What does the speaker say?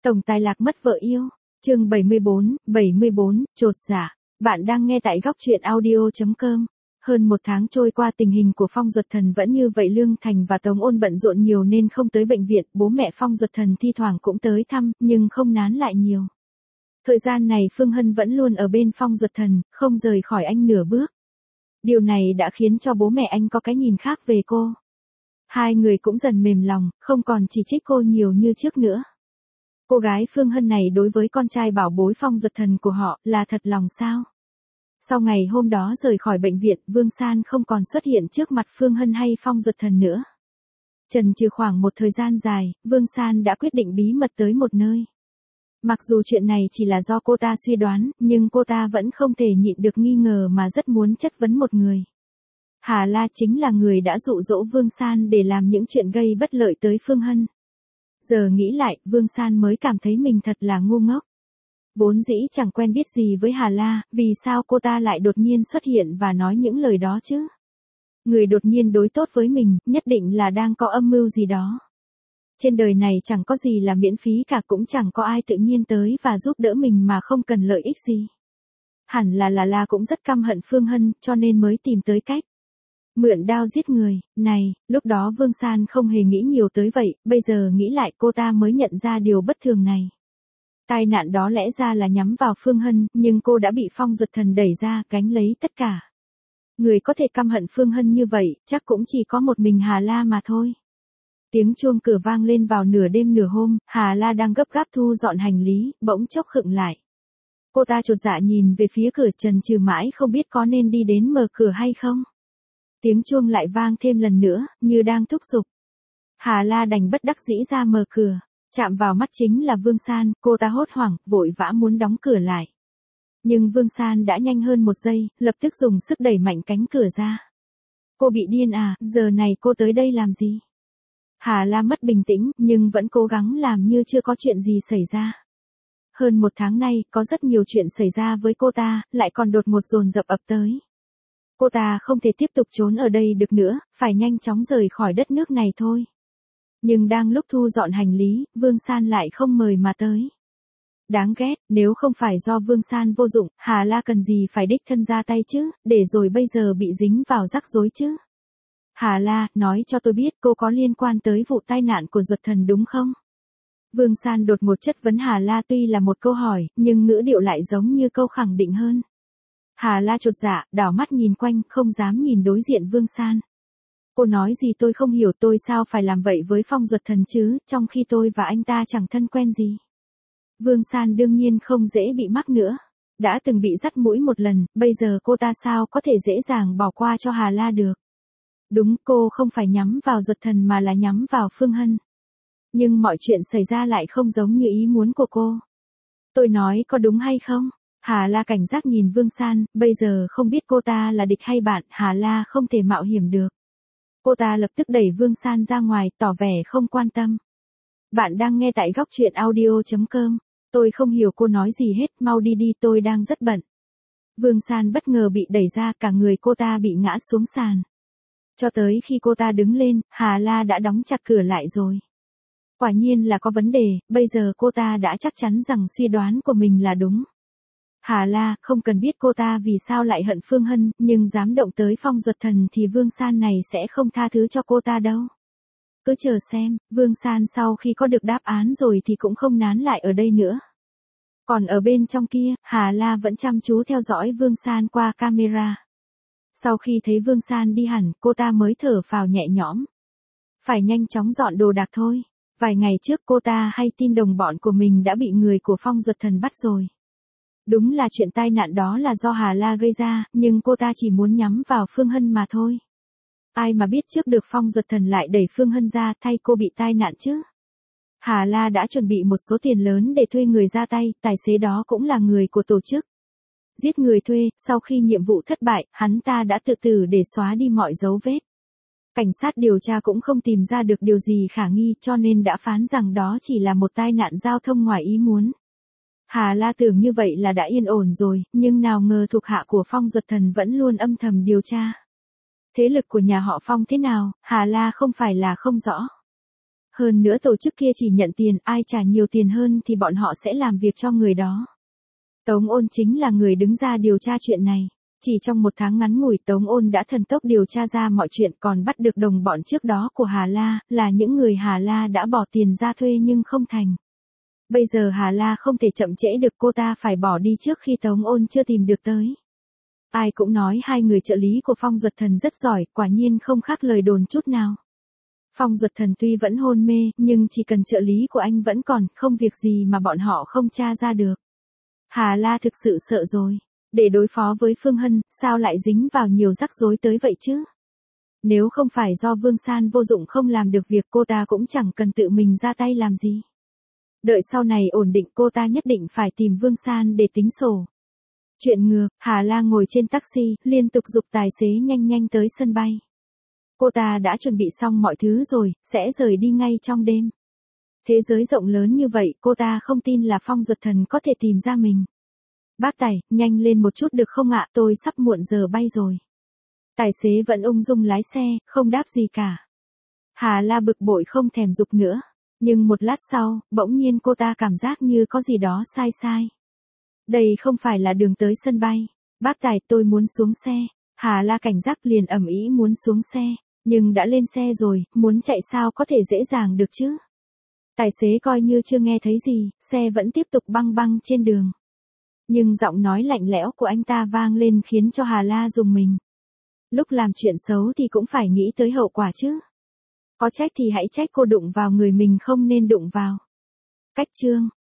Tổng tài lạc mất vợ yêu. Chương 74, chột dạ. Bạn đang nghe tại góc truyện audio.com. Hơn một tháng trôi qua, tình hình của Phong Duật Thần vẫn như vậy. Lương Thành và Tống Ôn bận rộn nhiều nên không tới bệnh viện. Bố mẹ Phong Duật Thần thi thoảng cũng tới thăm, nhưng không nán lại nhiều. Thời gian này Phương Hân vẫn luôn ở bên Phong Duật Thần, không rời khỏi anh nửa bước. Điều này đã khiến cho bố mẹ anh có cái nhìn khác về cô. Hai người cũng dần mềm lòng, không còn chỉ trích cô nhiều như trước nữa. Cô gái Phương Hân này đối với con trai bảo bối Phong Duật Thần của họ là thật lòng sao? Sau ngày hôm đó rời khỏi bệnh viện, Vương San không còn xuất hiện trước mặt Phương Hân hay Phong Duật Thần nữa. Chần chừ khoảng một thời gian dài, Vương San đã quyết định bí mật tới một nơi. Mặc dù chuyện này chỉ là do cô ta suy đoán, nhưng cô ta vẫn không thể nhịn được nghi ngờ mà rất muốn chất vấn một người. Hà La chính là người đã dụ dỗ Vương San để làm những chuyện gây bất lợi tới Phương Hân. Giờ nghĩ lại, Vương San mới cảm thấy mình thật là ngu ngốc. Vốn dĩ chẳng quen biết gì với Hà La, vì sao cô ta lại đột nhiên xuất hiện và nói những lời đó chứ? Người đột nhiên đối tốt với mình, nhất định là đang có âm mưu gì đó. Trên đời này chẳng có gì là miễn phí cả, cũng chẳng có ai tự nhiên tới và giúp đỡ mình mà không cần lợi ích gì. Hẳn là La cũng rất căm hận Phương Hân, cho nên mới tìm tới cách mượn đao giết người. Này, lúc đó Vương San không hề nghĩ nhiều tới vậy, bây giờ nghĩ lại cô ta mới nhận ra điều bất thường này. Tai nạn đó lẽ ra là nhắm vào Phương Hân, nhưng cô đã bị Phong Duật Thần đẩy ra, gánh lấy tất cả. Người có thể căm hận Phương Hân như vậy, chắc cũng chỉ có một mình Hà La mà thôi. Tiếng chuông cửa vang lên vào nửa đêm nửa hôm, Hà La đang gấp gáp thu dọn hành lý, bỗng chốc khựng lại. Cô ta chột dạ nhìn về phía cửa, chần chừ mãi không biết có nên đi đến mở cửa hay không. Tiếng chuông lại vang thêm lần nữa, như đang thúc giục. Hà La đành bất đắc dĩ ra mở cửa. Chạm vào mắt chính là Vương San, cô ta hốt hoảng, vội vã muốn đóng cửa lại. Nhưng Vương San đã nhanh hơn một giây, lập tức dùng sức đẩy mạnh cánh cửa ra. Cô bị điên à, giờ này cô tới đây làm gì? Hà La mất bình tĩnh, nhưng vẫn cố gắng làm như chưa có chuyện gì xảy ra. Hơn một tháng nay, có rất nhiều chuyện xảy ra với cô ta, lại còn đột ngột dồn dập ập tới. Cô ta không thể tiếp tục trốn ở đây được nữa, phải nhanh chóng rời khỏi đất nước này thôi. Nhưng đang lúc thu dọn hành lý, Vương San lại không mời mà tới. Đáng ghét, nếu không phải do Vương San vô dụng, Hà La cần gì phải đích thân ra tay chứ, để rồi bây giờ bị dính vào rắc rối chứ. Hà La, nói cho tôi biết cô có liên quan tới vụ tai nạn của Duật Thần đúng không? Vương San đột ngột chất vấn Hà La, tuy là một câu hỏi, nhưng ngữ điệu lại giống như câu khẳng định hơn. Hà La chột dạ, đảo mắt nhìn quanh, không dám nhìn đối diện Vương San. Cô nói gì tôi không hiểu, tôi sao phải làm vậy với Phong Duật Thần chứ, trong khi tôi và anh ta chẳng thân quen gì. Vương San đương nhiên không dễ bị mắc nữa. Đã từng bị dắt mũi một lần, bây giờ cô ta sao có thể dễ dàng bỏ qua cho Hà La được. Đúng, cô không phải nhắm vào Duật Thần mà là nhắm vào Phương Hân. Nhưng mọi chuyện xảy ra lại không giống như ý muốn của cô. Tôi nói có đúng hay không? Hà La cảnh giác nhìn Vương San, bây giờ không biết cô ta là địch hay bạn, Hà La không thể mạo hiểm được. Cô ta lập tức đẩy Vương San ra ngoài, tỏ vẻ không quan tâm. Bạn đang nghe tại góc truyện audio.com. Tôi không hiểu cô nói gì hết, mau đi đi, tôi đang rất bận. Vương San bất ngờ bị đẩy ra, cả người cô ta bị ngã xuống sàn. Cho tới khi cô ta đứng lên, Hà La đã đóng chặt cửa lại rồi. Quả nhiên là có vấn đề, bây giờ cô ta đã chắc chắn rằng suy đoán của mình là đúng. Hà La, không cần biết cô ta vì sao lại hận Phương Hân, nhưng dám động tới Phong Duật Thần thì Vương San này sẽ không tha thứ cho cô ta đâu. Cứ chờ xem, Vương San sau khi có được đáp án rồi thì cũng không nán lại ở đây nữa. Còn ở bên trong kia, Hà La vẫn chăm chú theo dõi Vương San qua camera. Sau khi thấy Vương San đi hẳn, cô ta mới thở phào nhẹ nhõm. Phải nhanh chóng dọn đồ đạc thôi. Vài ngày trước cô ta hay tin đồng bọn của mình đã bị người của Phong Duật Thần bắt rồi. Đúng là chuyện tai nạn đó là do Hà La gây ra, nhưng cô ta chỉ muốn nhắm vào Phương Hân mà thôi. Ai mà biết trước được Phong Duật Thần lại đẩy Phương Hân ra thay cô bị tai nạn chứ. Hà La đã chuẩn bị một số tiền lớn để thuê người ra tay, tài xế đó cũng là người của tổ chức giết người thuê, sau khi nhiệm vụ thất bại, hắn ta đã tự tử để xóa đi mọi dấu vết. Cảnh sát điều tra cũng không tìm ra được điều gì khả nghi cho nên đã phán rằng đó chỉ là một tai nạn giao thông ngoài ý muốn. Hà La tưởng như vậy là đã yên ổn rồi, nhưng nào ngờ thuộc hạ của Phong Duật Thần vẫn luôn âm thầm điều tra. Thế lực của nhà họ Phong thế nào, Hà La không phải là không rõ. Hơn nữa tổ chức kia chỉ nhận tiền, ai trả nhiều tiền hơn thì bọn họ sẽ làm việc cho người đó. Tống Ôn chính là người đứng ra điều tra chuyện này. Chỉ trong một tháng ngắn ngủi Tống Ôn đã thần tốc điều tra ra mọi chuyện, còn bắt được đồng bọn trước đó của Hà La, là những người Hà La đã bỏ tiền ra thuê nhưng không thành. Bây giờ Hà La không thể chậm trễ được, cô ta phải bỏ đi trước khi Tống Ôn chưa tìm được tới. Ai cũng nói hai người trợ lý của Phong Duật Thần rất giỏi, quả nhiên không khác lời đồn chút nào. Phong Duật Thần tuy vẫn hôn mê, nhưng chỉ cần trợ lý của anh vẫn còn, không việc gì mà bọn họ không tra ra được. Hà La thực sự sợ rồi. Để đối phó với Phương Hân, sao lại dính vào nhiều rắc rối tới vậy chứ? Nếu không phải do Vương San vô dụng không làm được việc, cô ta cũng chẳng cần tự mình ra tay làm gì. Đợi sau này ổn định, cô ta nhất định phải tìm Vương San để tính sổ. Chuyện ngược, Hà La ngồi trên taxi, liên tục giục tài xế nhanh nhanh tới sân bay. Cô ta đã chuẩn bị xong mọi thứ rồi, sẽ rời đi ngay trong đêm. Thế giới rộng lớn như vậy, cô ta không tin là Phong Duật Thần có thể tìm ra mình. Bác Tài, nhanh lên một chút được không ạ, tôi sắp muộn giờ bay rồi. Tài xế vẫn ung dung lái xe, không đáp gì cả. Hà La bực bội không thèm giục nữa. Nhưng một lát sau, bỗng nhiên cô ta cảm giác như có gì đó sai sai. Đây không phải là đường tới sân bay. Bác Tài, tôi muốn xuống xe. Hà La cảnh giác liền ầm ĩ muốn xuống xe. Nhưng đã lên xe rồi, muốn chạy sao có thể dễ dàng được chứ. Tài xế coi như chưa nghe thấy gì, xe vẫn tiếp tục băng băng trên đường. Nhưng giọng nói lạnh lẽo của anh ta vang lên khiến cho Hà La rùng mình. Lúc làm chuyện xấu thì cũng phải nghĩ tới hậu quả chứ. Có trách thì hãy trách cô đụng vào người mình không nên đụng vào. Cách chương